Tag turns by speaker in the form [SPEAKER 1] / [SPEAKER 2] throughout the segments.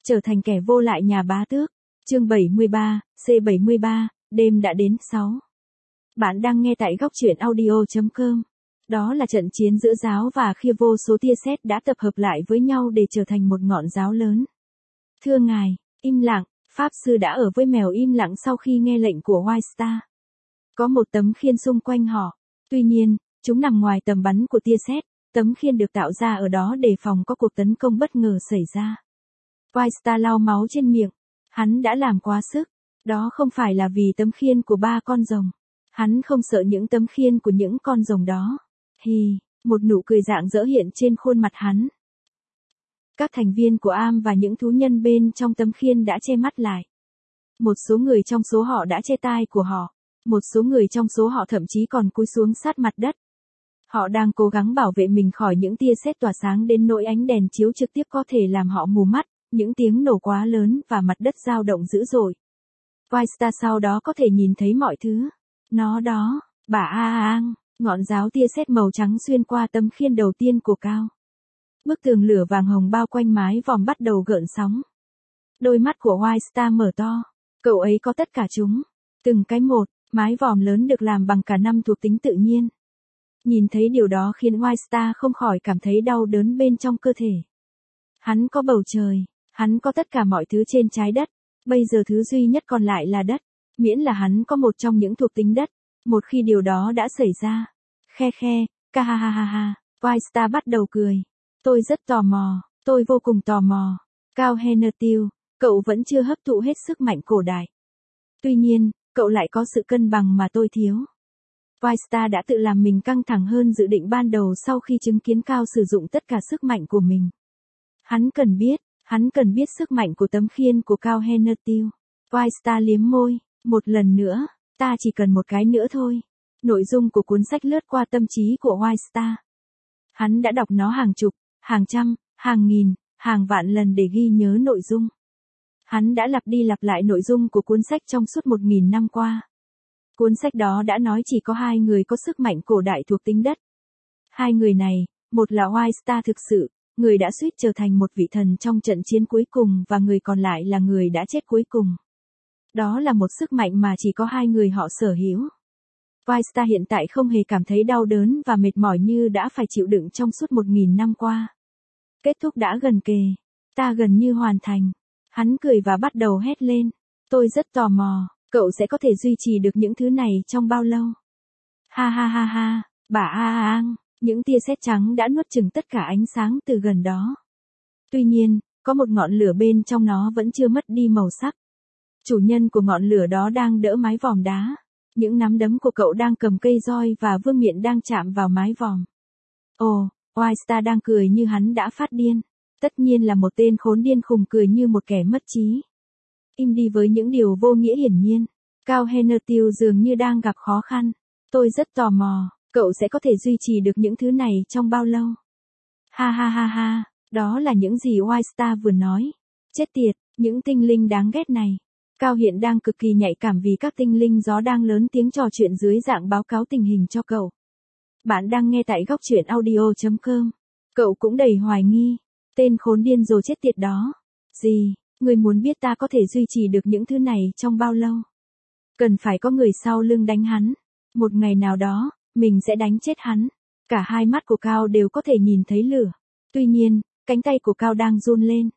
[SPEAKER 1] Trở thành kẻ vô lại nhà bá tước. Chương 73, C73, đêm đã đến 6. Bạn đang nghe tại góc truyện audio.com. Đó là trận chiến giữa giáo và khi vô số tia sét đã tập hợp lại với nhau để trở thành một ngọn giáo lớn. Thưa ngài, im lặng, Pháp sư đã ở với mèo im lặng sau khi nghe lệnh của White Star. Có một tấm khiên xung quanh họ. Tuy nhiên, chúng nằm ngoài tầm bắn của tia sét. Tấm khiên được tạo ra ở đó để phòng có cuộc tấn công bất ngờ xảy ra. White Star lau máu trên miệng. Hắn đã làm quá sức. Đó không phải là vì tấm khiên của 3 con rồng. Hắn không sợ những tấm khiên của những con rồng đó. Một nụ cười rạng rỡ hiện trên khuôn mặt hắn. Các thành viên của Am và những thú nhân bên trong tấm khiên đã che mắt lại. Một số người trong số họ đã che tai của họ. Một số người trong số họ thậm chí còn cúi xuống sát mặt đất. Họ đang cố gắng bảo vệ mình khỏi những tia sét tỏa sáng đến nỗi ánh đèn chiếu trực tiếp có thể làm họ mù mắt, những tiếng nổ quá lớn và mặt đất dao động dữ dội. White Star sau đó có thể nhìn thấy mọi thứ. Nó đó, bà Aang, ngọn giáo tia sét màu trắng xuyên qua tấm khiên đầu tiên của Cao. Bức tường lửa vàng hồng bao quanh mái vòm bắt đầu gợn sóng. Đôi mắt của White Star mở to. Cậu ấy có tất cả chúng. Từng cái một, mái vòm lớn được làm bằng cả 5 thuộc tính tự nhiên. Nhìn thấy điều đó khiến White Star không khỏi cảm thấy đau đớn bên trong cơ thể. Hắn có bầu trời, hắn có tất cả mọi thứ trên trái đất, bây giờ thứ duy nhất còn lại là đất, miễn là hắn có một trong những thuộc tính đất, một khi điều đó đã xảy ra. Ca ha ha ha ha, White Star bắt đầu cười. Tôi rất tò mò, tôi vô cùng tò mò. Cao Hennertil, cậu vẫn chưa hấp thụ hết sức mạnh cổ đại. Tuy nhiên, cậu lại có sự cân bằng mà tôi thiếu. White Star đã tự làm mình căng thẳng hơn dự định ban đầu sau khi chứng kiến Cao sử dụng tất cả sức mạnh của mình. Hắn cần biết sức mạnh của tấm khiên của Cao Hennertil. White Star liếm môi, một lần nữa, ta chỉ cần một cái nữa thôi. Nội dung của cuốn sách lướt qua tâm trí của White Star. Hắn đã đọc nó hàng chục, hàng trăm, hàng nghìn, hàng vạn lần để ghi nhớ nội dung. Hắn đã lặp đi lặp lại nội dung của cuốn sách trong suốt 1000 năm qua. Cuốn sách đó đã nói chỉ có 2 người có sức mạnh cổ đại thuộc tính đất. 2 người này, một là White Star thực sự, người đã suýt trở thành một vị thần trong trận chiến cuối cùng và người còn lại là người đã chết cuối cùng. Đó là một sức mạnh mà chỉ có 2 người họ sở hữu. White Star hiện tại không hề cảm thấy đau đớn và mệt mỏi như đã phải chịu đựng trong suốt 1000 năm qua. Kết thúc đã gần kề. Ta gần như hoàn thành. Hắn cười và bắt đầu hét lên. Tôi rất tò mò. Cậu sẽ có thể duy trì được những thứ này trong bao lâu? Ha ha ha ha, bà Aang, những tia sét trắng đã nuốt chửng tất cả ánh sáng từ gần đó. Tuy nhiên, có một ngọn lửa bên trong nó vẫn chưa mất đi màu sắc. Chủ nhân của ngọn lửa đó đang đỡ mái vòm đá. Những nắm đấm của cậu đang cầm cây roi và vương miện đang chạm vào mái vòm. Ồ, White Star đang cười như hắn đã phát điên. Tất nhiên là một tên khốn điên khùng cười như một kẻ mất trí. Im đi với những điều vô nghĩa hiển nhiên. Cao Hennertil dường như đang gặp khó khăn. Tôi rất tò mò, cậu sẽ có thể duy trì được những thứ này trong bao lâu? Ha ha ha ha, đó là những gì White Star vừa nói. Chết tiệt, những tinh linh đáng ghét này. Cao hiện đang cực kỳ nhạy cảm vì các tinh linh gió đang lớn tiếng trò chuyện dưới dạng báo cáo tình hình cho cậu. Bạn đang nghe tại góc truyện audio.com. Cậu cũng đầy hoài nghi. Tên khốn điên rồ chết tiệt đó. Gì? Người muốn biết ta có thể duy trì được những thứ này trong bao lâu? Cần phải có người sau lưng đánh hắn. Một ngày nào đó, mình sẽ đánh chết hắn. Cả hai mắt của Cao đều có thể nhìn thấy lửa. Tuy nhiên, cánh tay của Cao đang run lên.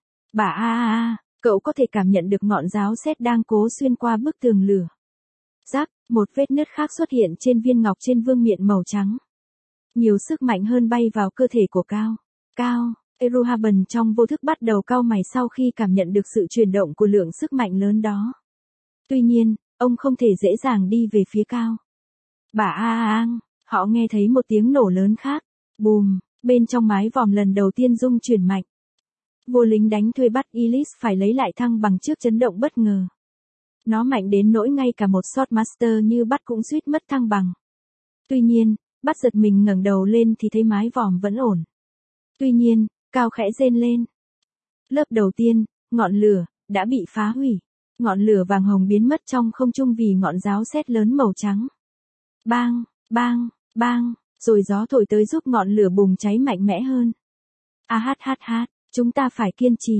[SPEAKER 1] Bà cậu có thể cảm nhận được ngọn giáo sét đang cố xuyên qua bức tường lửa. Rắc, một vết nứt khác xuất hiện trên viên ngọc trên vương miện màu trắng. Nhiều sức mạnh hơn bay vào cơ thể của Cao. Eruhaben trong vô thức bắt đầu cau mày sau khi cảm nhận được sự chuyển động của lượng sức mạnh lớn đó. Tuy nhiên, ông không thể dễ dàng đi về phía Cao. Bà Aang, họ nghe thấy một tiếng nổ lớn khác. Bùm, bên trong mái vòm lần đầu tiên rung chuyển mạnh. Vua lính đánh thuê bắt Illis phải lấy lại thăng bằng trước chấn động bất ngờ. Nó mạnh đến nỗi ngay cả một Swordmaster như bắt cũng suýt mất thăng bằng. Tuy nhiên, bắt giật mình ngẩng đầu lên thì thấy mái vòm vẫn ổn. Tuy nhiên, Cao khẽ rên lên. Lớp đầu tiên, ngọn lửa, đã bị phá hủy. Ngọn lửa vàng hồng biến mất trong không trung vì ngọn giáo sét lớn màu trắng. Bang, bang, bang, rồi gió thổi tới giúp ngọn lửa bùng cháy mạnh mẽ hơn. Chúng ta phải kiên trì.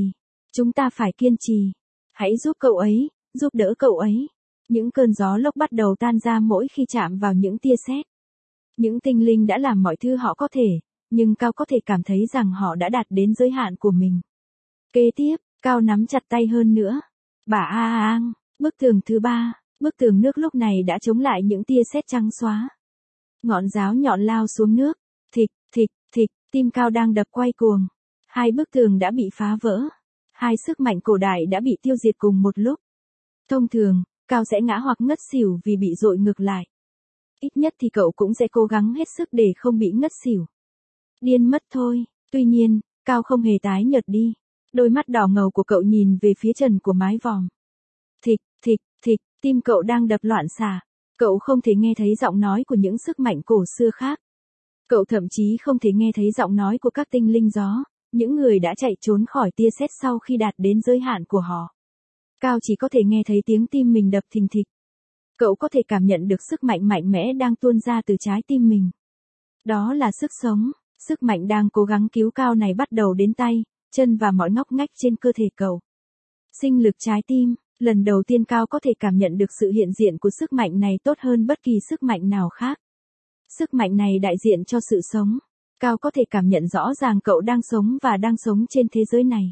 [SPEAKER 1] Chúng ta phải kiên trì. Hãy giúp cậu ấy, giúp đỡ cậu ấy. Những cơn gió lốc bắt đầu tan ra mỗi khi chạm vào những tia sét. Những tinh linh đã làm mọi thứ họ có thể, nhưng Cao có thể cảm thấy rằng họ đã đạt đến giới hạn của mình. Kế tiếp, Cao nắm chặt tay hơn nữa. Bà Aang, bức tường thứ 3, bức tường nước lúc này đã chống lại những tia sét trắng xóa. Ngọn giáo nhọn lao xuống nước, thịch, thịch, thịch, tim Cao đang đập quay cuồng. Hai bức tường đã bị phá vỡ. Hai sức mạnh cổ đại đã bị tiêu diệt cùng một lúc. Thông thường, Cao sẽ ngã hoặc ngất xỉu vì bị dội ngược lại. Ít nhất thì cậu cũng sẽ cố gắng hết sức để không bị ngất xỉu. Điên mất thôi. Tuy nhiên, Cao không hề tái nhợt đi. Đôi mắt đỏ ngầu của cậu nhìn về phía trần của mái vòm. Thịch, thịch, thịch, tim cậu đang đập loạn xạ. Cậu không thể nghe thấy giọng nói của những sức mạnh cổ xưa khác. Cậu thậm chí không thể nghe thấy giọng nói của các tinh linh gió, những người đã chạy trốn khỏi tia sét sau khi đạt đến giới hạn của họ. Cao chỉ có thể nghe thấy tiếng tim mình đập thình thịch. Cậu có thể cảm nhận được sức mạnh mạnh mẽ đang tuôn ra từ trái tim mình. Đó là sức sống, sức mạnh đang cố gắng cứu Cao này bắt đầu đến tay, chân và mọi ngóc ngách trên cơ thể cậu. Sinh lực trái tim, lần đầu tiên Cao có thể cảm nhận được sự hiện diện của sức mạnh này tốt hơn bất kỳ sức mạnh nào khác. Sức mạnh này đại diện cho sự sống. Cao có thể cảm nhận rõ ràng cậu đang sống và đang sống trên thế giới này.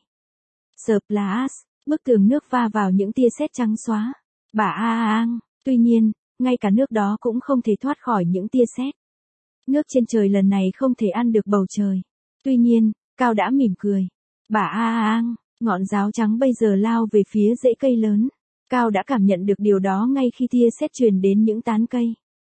[SPEAKER 1] Splash, bức tường nước va vào những tia sét trắng xóa. Bà Aang, tuy nhiên, ngay cả nước đó cũng không thể thoát khỏi những tia sét. Nước trên trời lần này không thể ăn được bầu trời. Tuy nhiên, Cao đã mỉm cười. Bà Aang, ngọn giáo trắng bây giờ lao về phía rễ cây lớn. Cao đã cảm nhận được điều đó ngay khi tia sét truyền đến những tán cây.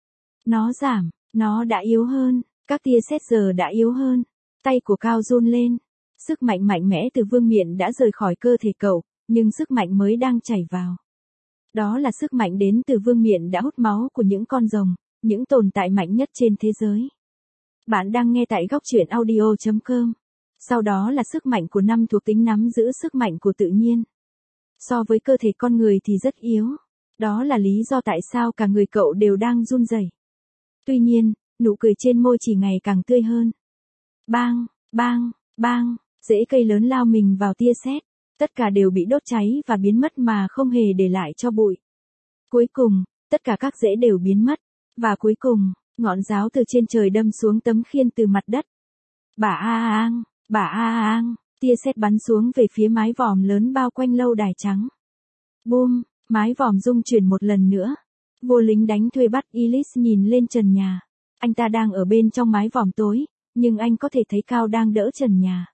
[SPEAKER 1] Nó giảm, nó đã yếu hơn, các tia sét giờ đã yếu hơn. Tay của Cao run lên. Sức mạnh mạnh mẽ từ vương miện đã rời khỏi cơ thể cậu, nhưng sức mạnh mới đang chảy vào. Đó là sức mạnh đến từ vương miện đã hút máu của những con rồng, những tồn tại mạnh nhất trên thế giới. Bạn đang nghe tại góc truyện audio.com. Sau đó là sức mạnh của 5 thuộc tính nắm giữ sức mạnh của tự nhiên. So với cơ thể con người thì rất yếu. Đó là lý do tại sao cả người cậu đều đang run rẩy. Tuy nhiên, nụ cười trên môi chỉ ngày càng tươi hơn. Bang, bang, bang, rễ cây lớn lao mình vào tia sét. Tất cả đều bị đốt cháy và biến mất mà không hề để lại cho bụi. Cuối cùng, tất cả các rễ đều biến mất. Và cuối cùng, ngọn giáo từ trên trời đâm xuống tấm khiên từ mặt đất. Bà Aang, bà Aang, tia sét bắn xuống về phía mái vòm lớn bao quanh lâu đài trắng. Boom, mái vòm rung chuyển một lần nữa. Vua lính đánh thuê bắt Illis nhìn lên trần nhà. Anh ta đang ở bên trong mái vòm tối, nhưng anh có thể thấy Cao đang đỡ trần nhà.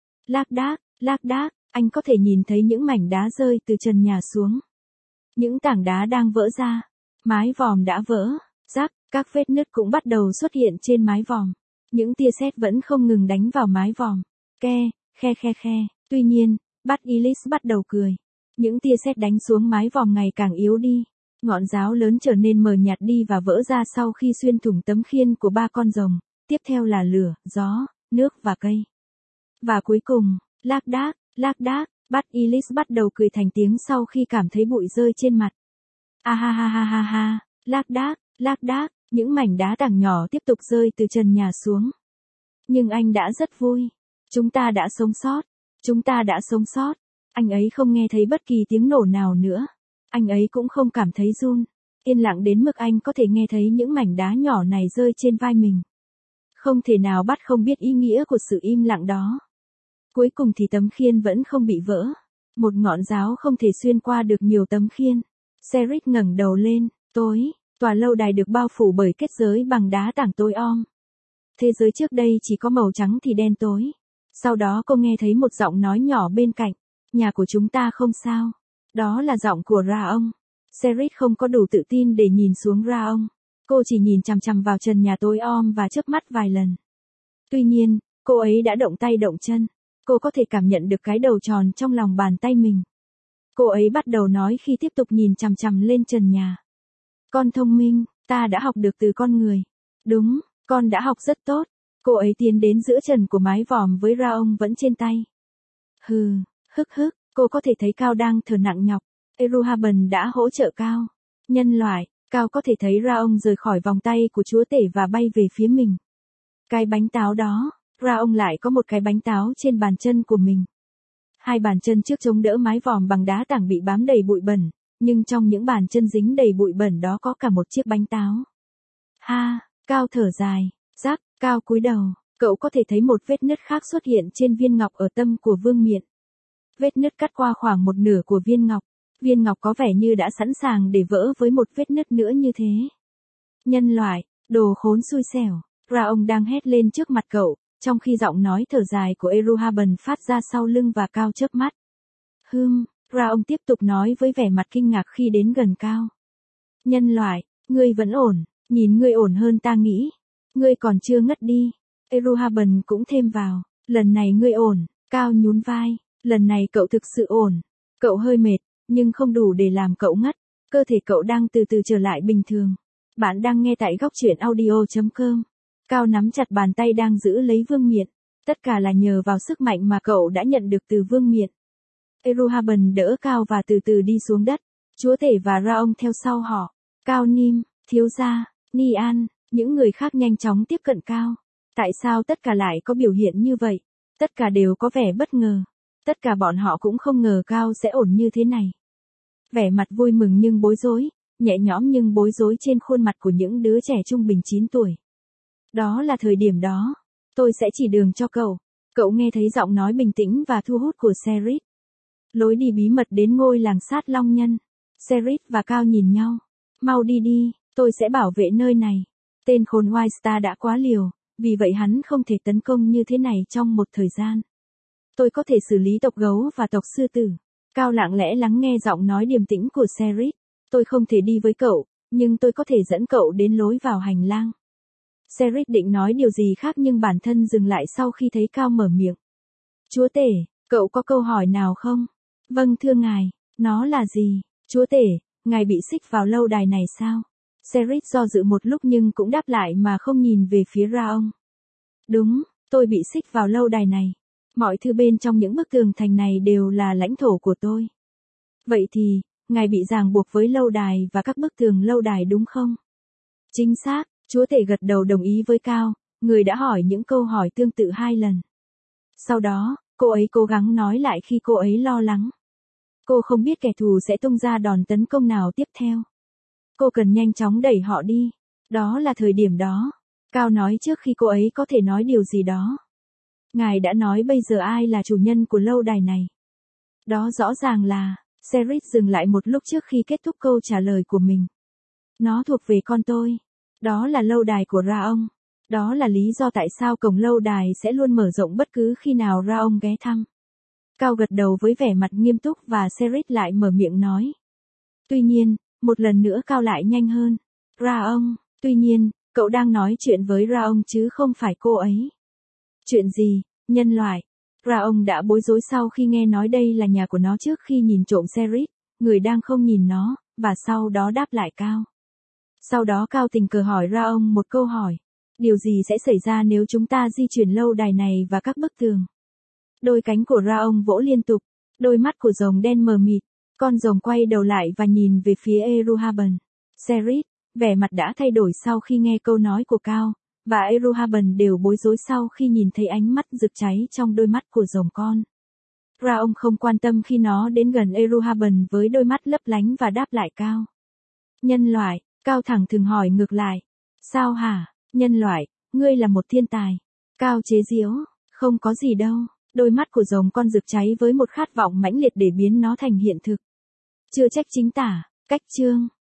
[SPEAKER 1] Lác đác, anh có thể nhìn thấy những mảnh đá rơi từ trần nhà xuống. Những tảng đá đang vỡ ra. Mái vòm đã vỡ. Rắc, các vết nứt cũng bắt đầu xuất hiện trên mái vòm. Những tia sét vẫn không ngừng đánh vào mái vòm. Khe. Tuy nhiên, Bad Illis bắt đầu cười. Những tia sét đánh xuống mái vòm ngày càng yếu đi. Ngọn giáo lớn trở nên mờ nhạt đi và vỡ ra sau khi xuyên thủng tấm khiên của 3 con rồng. Tiếp theo là lửa, gió, nước và cây. Và cuối cùng, lác đác, Bad Illis bắt đầu cười thành tiếng sau khi cảm thấy bụi rơi trên mặt. Ha, lác đác, những mảnh đá tảng nhỏ tiếp tục rơi từ trần nhà xuống. Nhưng anh đã rất vui. Chúng ta đã sống sót. Anh ấy không nghe thấy bất kỳ tiếng nổ nào nữa. Anh ấy cũng không cảm thấy run. Yên lặng đến mức anh có thể nghe thấy những mảnh đá nhỏ này rơi trên vai mình. Không thể nào bắt không biết ý nghĩa của sự im lặng đó. Cuối cùng thì tấm khiên vẫn không bị vỡ. Một ngọn giáo không thể xuyên qua được nhiều tấm khiên. Cedric ngẩng đầu lên, tòa lâu đài được bao phủ bởi kết giới bằng đá tảng tối om. Thế giới trước đây chỉ có màu trắng thì đen tối. Sau đó cô nghe thấy một giọng nói nhỏ bên cạnh. Nhà của chúng ta không sao. Đó là giọng của Ra-ông. Cedric không có đủ tự tin để nhìn xuống Ra-ông. Cô chỉ nhìn chằm chằm vào trần nhà tối om và chớp mắt vài lần. Tuy nhiên, cô ấy đã động tay động chân. Cô có thể cảm nhận được cái đầu tròn trong lòng bàn tay mình. Cô ấy bắt đầu nói khi tiếp tục nhìn chằm chằm lên trần nhà. Con thông minh, ta đã học được từ con người. Đúng, con đã học rất tốt. Cô ấy tiến đến giữa trần của mái vòm với Ra-ông vẫn trên tay. Hức, cô có thể thấy Cao đang thở nặng nhọc. Eruhaben đã hỗ trợ Cao. Nhân loại, Cao có thể thấy Ra-ông rời khỏi vòng tay của chúa tể và bay về phía mình. Cái bánh táo đó, Ra-ông lại có một cái bánh táo trên bàn chân của mình. Hai bàn chân trước chống đỡ mái vòm bằng đá tảng bị bám đầy bụi bẩn, nhưng trong những bàn chân dính đầy bụi bẩn đó có cả một chiếc bánh táo. Ha, Cao thở dài, rắc, Cao cúi đầu, cậu có thể thấy một vết nứt khác xuất hiện trên viên ngọc ở tâm của Vương Miện. Vết nứt cắt qua khoảng một nửa của viên ngọc có vẻ như đã sẵn sàng để vỡ với một vết nứt nữa như thế. Nhân loại, đồ khốn xui xẻo, Raong đang hét lên trước mặt cậu, trong khi giọng nói thở dài của Eruhaben phát ra sau lưng và Cao chớp mắt. Raong tiếp tục nói với vẻ mặt kinh ngạc khi đến gần Cao. Nhân loại, ngươi vẫn ổn, nhìn ngươi ổn hơn ta nghĩ. Ngươi còn chưa ngất đi. Eruhaben cũng thêm vào, lần này ngươi ổn. Cao nhún vai, lần này cậu thực sự ổn. Cậu hơi mệt, nhưng không đủ để làm cậu ngất. Cơ thể cậu đang từ từ trở lại bình thường. Bạn đang nghe tại góc truyện audio.com. Cao nắm chặt bàn tay đang giữ lấy Vương Miện. Tất cả là nhờ vào sức mạnh mà cậu đã nhận được từ Vương Miện. Eruhaben đỡ Cao và từ từ đi xuống đất. Chúa tể và Raong theo sau họ. Cao Nim, thiếu gia, Nian, những người khác nhanh chóng tiếp cận Cao. Tại sao tất cả lại có biểu hiện như vậy? Tất cả đều có vẻ bất ngờ. Tất cả bọn họ cũng không ngờ Cao sẽ ổn như thế này. Vẻ mặt vui mừng nhưng bối rối, nhẹ nhõm nhưng bối rối trên khuôn mặt của những đứa trẻ trung bình 9 tuổi. Đó là thời điểm đó. Tôi sẽ chỉ đường cho cậu. Cậu nghe thấy giọng nói bình tĩnh và thu hút của Serit. Lối đi bí mật đến ngôi làng sát Long Nhân. Serit và Cao nhìn nhau. Mau đi đi, tôi sẽ bảo vệ nơi này. Tên khốn Whitestar đã quá liều, vì vậy hắn không thể tấn công như thế này trong một thời gian. Tôi có thể xử lý tộc gấu và tộc sư tử. Cao lặng lẽ lắng nghe giọng nói điềm tĩnh của Serit. Tôi không thể đi với cậu, nhưng tôi có thể dẫn cậu đến lối vào hành lang. Serit định nói điều gì khác nhưng bản thân dừng lại sau khi thấy Cao mở miệng. Chúa tể, cậu có câu hỏi nào không? Vâng thưa ngài, nó là gì? Chúa tể, ngài bị xích vào lâu đài này sao? Serit do dự một lúc nhưng cũng đáp lại mà không nhìn về phía Raong. Đúng, tôi bị xích vào lâu đài này. Mọi thứ bên trong những bức tường thành này đều là lãnh thổ của tôi. Vậy thì, ngài bị ràng buộc với lâu đài và các bức tường lâu đài đúng không? Chính xác, chúa tể gật đầu đồng ý với Cao, người đã hỏi những câu hỏi tương tự 2 lần. Sau đó, cô ấy cố gắng nói lại khi cô ấy lo lắng. Cô không biết kẻ thù sẽ tung ra đòn tấn công nào tiếp theo. Cô cần nhanh chóng đẩy họ đi. Đó là thời điểm đó. Cao nói trước khi cô ấy có thể nói điều gì đó. Ngài đã nói bây giờ ai là chủ nhân của lâu đài này. Đó rõ ràng là, Serit dừng lại một lúc trước khi kết thúc câu trả lời của mình. Nó thuộc về con tôi. Đó là lâu đài của Raong. Đó là lý do tại sao cổng lâu đài sẽ luôn mở rộng bất cứ khi nào Raong ghé thăm. Cao gật đầu với vẻ mặt nghiêm túc và Serit lại mở miệng nói. Tuy nhiên, một lần nữa Cao lại nhanh hơn. Raong, tuy nhiên, cậu đang nói chuyện với Raong chứ không phải cô ấy. Chuyện gì, nhân loại? Raong đã bối rối sau khi nghe nói đây là nhà của nó trước khi nhìn trộm Serit, người đang không nhìn nó, và sau đó đáp lại Cao. Sau đó Cao tình cờ hỏi Raong một câu hỏi. Điều gì sẽ xảy ra nếu chúng ta di chuyển lâu đài này và các bức tường? Đôi cánh của Raong vỗ liên tục, đôi mắt của rồng đen mờ mịt, con rồng quay đầu lại và nhìn về phía Eruhaben. Serit, vẻ mặt đã thay đổi sau khi nghe câu nói của Cao, và Eruhaben đều bối rối sau khi nhìn thấy ánh mắt rực cháy trong đôi mắt của rồng con. Raong không quan tâm khi nó đến gần Eruhaben với đôi mắt lấp lánh và đáp lại Cao. Nhân loại, Cao thẳng thừng hỏi ngược lại. Sao hả, nhân loại, ngươi là một thiên tài. Cao chế giễu, không có gì đâu. Đôi mắt của rồng con rực cháy với một khát vọng mãnh liệt để biến nó thành hiện thực. Chưa trách chính tả, cách chương.